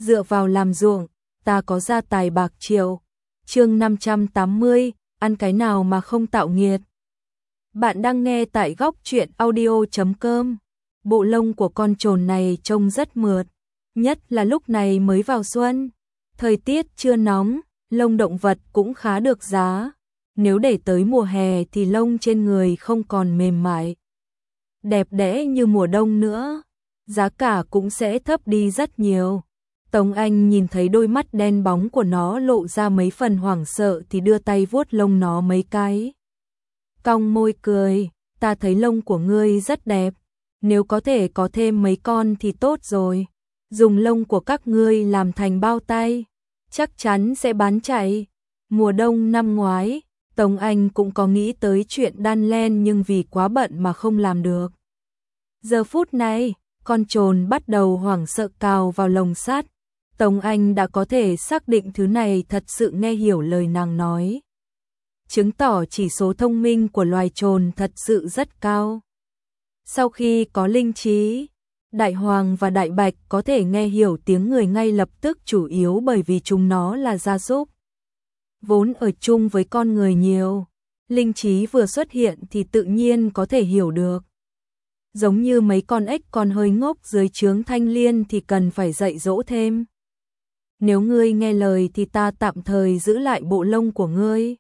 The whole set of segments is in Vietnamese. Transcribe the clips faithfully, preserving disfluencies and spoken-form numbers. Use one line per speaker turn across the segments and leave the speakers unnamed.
dựa vào làm ruộng, ta có gia tài bạc triệu. Chương năm trăm tám mươi, ăn cái nào mà không tạo nghiệt. Bạn đang nghe tại góc truyện audio chấm com. Bộ lông của con trồn này trông rất mượt, nhất là lúc này mới vào xuân. Thời tiết chưa nóng, lông động vật cũng khá được giá. Nếu để tới mùa hè thì lông trên người không còn mềm mại, đẹp đẽ như mùa đông nữa. Giá cả cũng sẽ thấp đi rất nhiều. Tống Anh nhìn thấy đôi mắt đen bóng của nó lộ ra mấy phần hoảng sợ thì đưa tay vuốt lông nó mấy cái. Cong môi cười, ta thấy lông của ngươi rất đẹp. Nếu có thể có thêm mấy con thì tốt rồi. Dùng lông của các ngươi làm thành bao tay, chắc chắn sẽ bán chạy. Mùa đông năm ngoái, Tống Anh cũng có nghĩ tới chuyện đan len nhưng vì quá bận mà không làm được. Giờ phút này, con trồn bắt đầu hoảng sợ cào vào lồng sắt. Tống Anh đã có thể xác định thứ này thật sự nghe hiểu lời nàng nói, chứng tỏ chỉ số thông minh của loài trồn thật sự rất cao. Sau khi có linh trí, Đại Hoàng và Đại Bạch có thể nghe hiểu tiếng người ngay lập tức, chủ yếu bởi vì chúng nó là gia súc, vốn ở chung với con người nhiều. Linh trí vừa xuất hiện thì tự nhiên có thể hiểu được. Giống như mấy con ếch còn hơi ngốc dưới trướng Thanh Liên thì cần phải dạy dỗ thêm. Nếu ngươi nghe lời thì ta tạm thời giữ lại bộ lông của ngươi.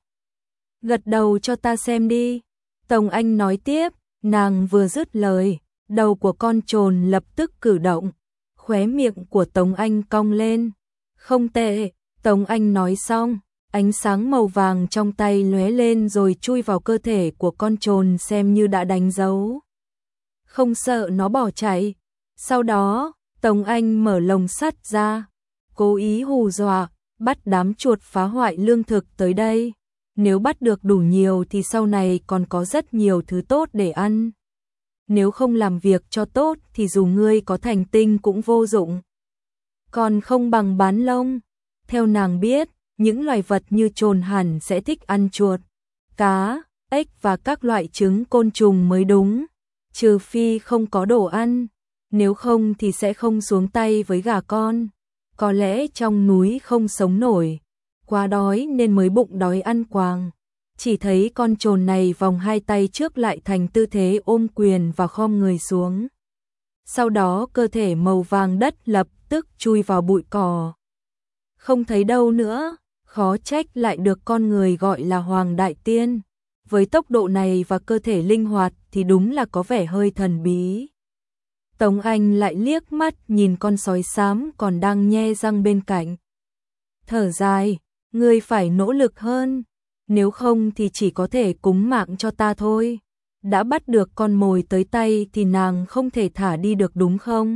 Gật đầu cho ta xem đi. Tống Anh nói tiếp, nàng vừa dứt lời, đầu của con trồn lập tức cử động, khóe miệng của Tống Anh cong lên. Không tệ, Tống Anh nói xong, ánh sáng màu vàng trong tay lóe lên rồi chui vào cơ thể của con trồn xem như đã đánh dấu. Không sợ nó bỏ chạy. Sau đó, Tống Anh mở lồng sắt ra, cố ý hù dọa, bắt đám chuột phá hoại lương thực tới đây. Nếu bắt được đủ nhiều thì sau này còn có rất nhiều thứ tốt để ăn. Nếu không làm việc cho tốt thì dù ngươi có thành tinh cũng vô dụng. Còn không bằng bán lông. Theo nàng biết, những loài vật như trồn hẳn sẽ thích ăn chuột, cá, ếch và các loại trứng côn trùng mới đúng. Trừ phi không có đồ ăn, nếu không thì sẽ không xuống tay với gà con. Có lẽ trong núi không sống nổi, quá đói nên mới bụng đói ăn quàng. Chỉ thấy con trồn này vòng hai tay trước lại thành tư thế ôm quyền và khom người xuống. Sau đó cơ thể màu vàng đất lập tức chui vào bụi cỏ. Không thấy đâu nữa, khó trách lại được con người gọi là Hoàng Đại Tiên. Với tốc độ này và cơ thể linh hoạt thì đúng là có vẻ hơi thần bí. Tống Anh lại liếc mắt nhìn con sói xám còn đang nhe răng bên cạnh. Thở dài, ngươi phải nỗ lực hơn, nếu không thì chỉ có thể cúng mạng cho ta thôi. Đã bắt được con mồi tới tay thì nàng không thể thả đi được đúng không?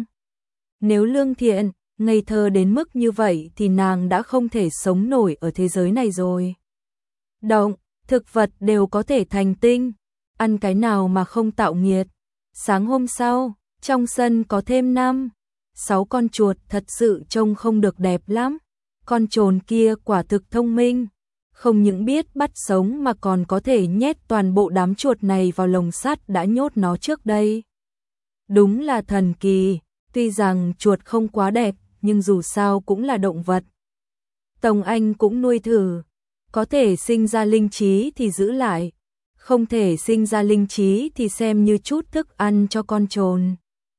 Nếu lương thiện, ngây thơ đến mức như vậy thì nàng đã không thể sống nổi ở thế giới này rồi. Động, thực vật đều có thể thành tinh, ăn cái nào mà không tạo nghiệt. Sáng hôm sau, trong sân có thêm năm, sáu con chuột thật sự trông không được đẹp lắm. Con trồn kia quả thực thông minh, không những biết bắt sống mà còn có thể nhét toàn bộ đám chuột này vào lồng sắt đã nhốt nó trước đây. Đúng là thần kỳ, tuy rằng chuột không quá đẹp nhưng dù sao cũng là động vật. Tống Anh cũng nuôi thử, có thể sinh ra linh trí thì giữ lại, không thể sinh ra linh trí thì xem như chút thức ăn cho con trồn.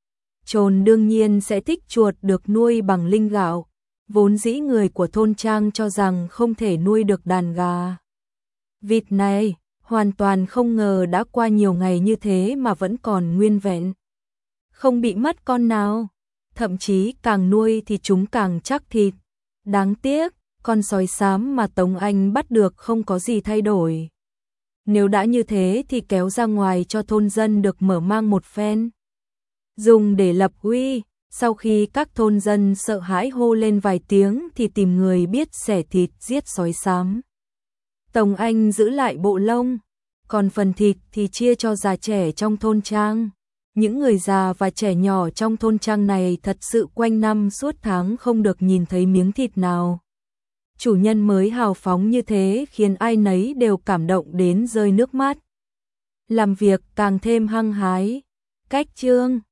Trồn đương nhiên sẽ thích chuột được nuôi bằng linh gạo, vốn dĩ người của thôn trang cho rằng không thể nuôi được đàn gà vịt này, hoàn toàn không ngờ đã qua nhiều ngày như thế mà vẫn còn nguyên vẹn, không bị mất con nào, thậm chí càng nuôi thì chúng càng chắc thịt. Đáng tiếc, con sói xám mà Tống Anh bắt được không có gì thay đổi. Nếu đã như thế thì kéo ra ngoài cho thôn dân được mở mang một phen, dùng để lập uy. Sau khi các thôn dân sợ hãi hô lên vài tiếng thì tìm người biết xẻ thịt giết sói xám. Tống Anh giữ lại bộ lông, còn phần thịt thì chia cho già trẻ trong thôn trang. Những người già và trẻ nhỏ trong thôn trang này thật sự quanh năm suốt tháng không được nhìn thấy miếng thịt nào. Chủ nhân mới hào phóng như thế khiến ai nấy đều cảm động đến rơi nước mắt. Làm việc càng thêm hăng hái. Cách chương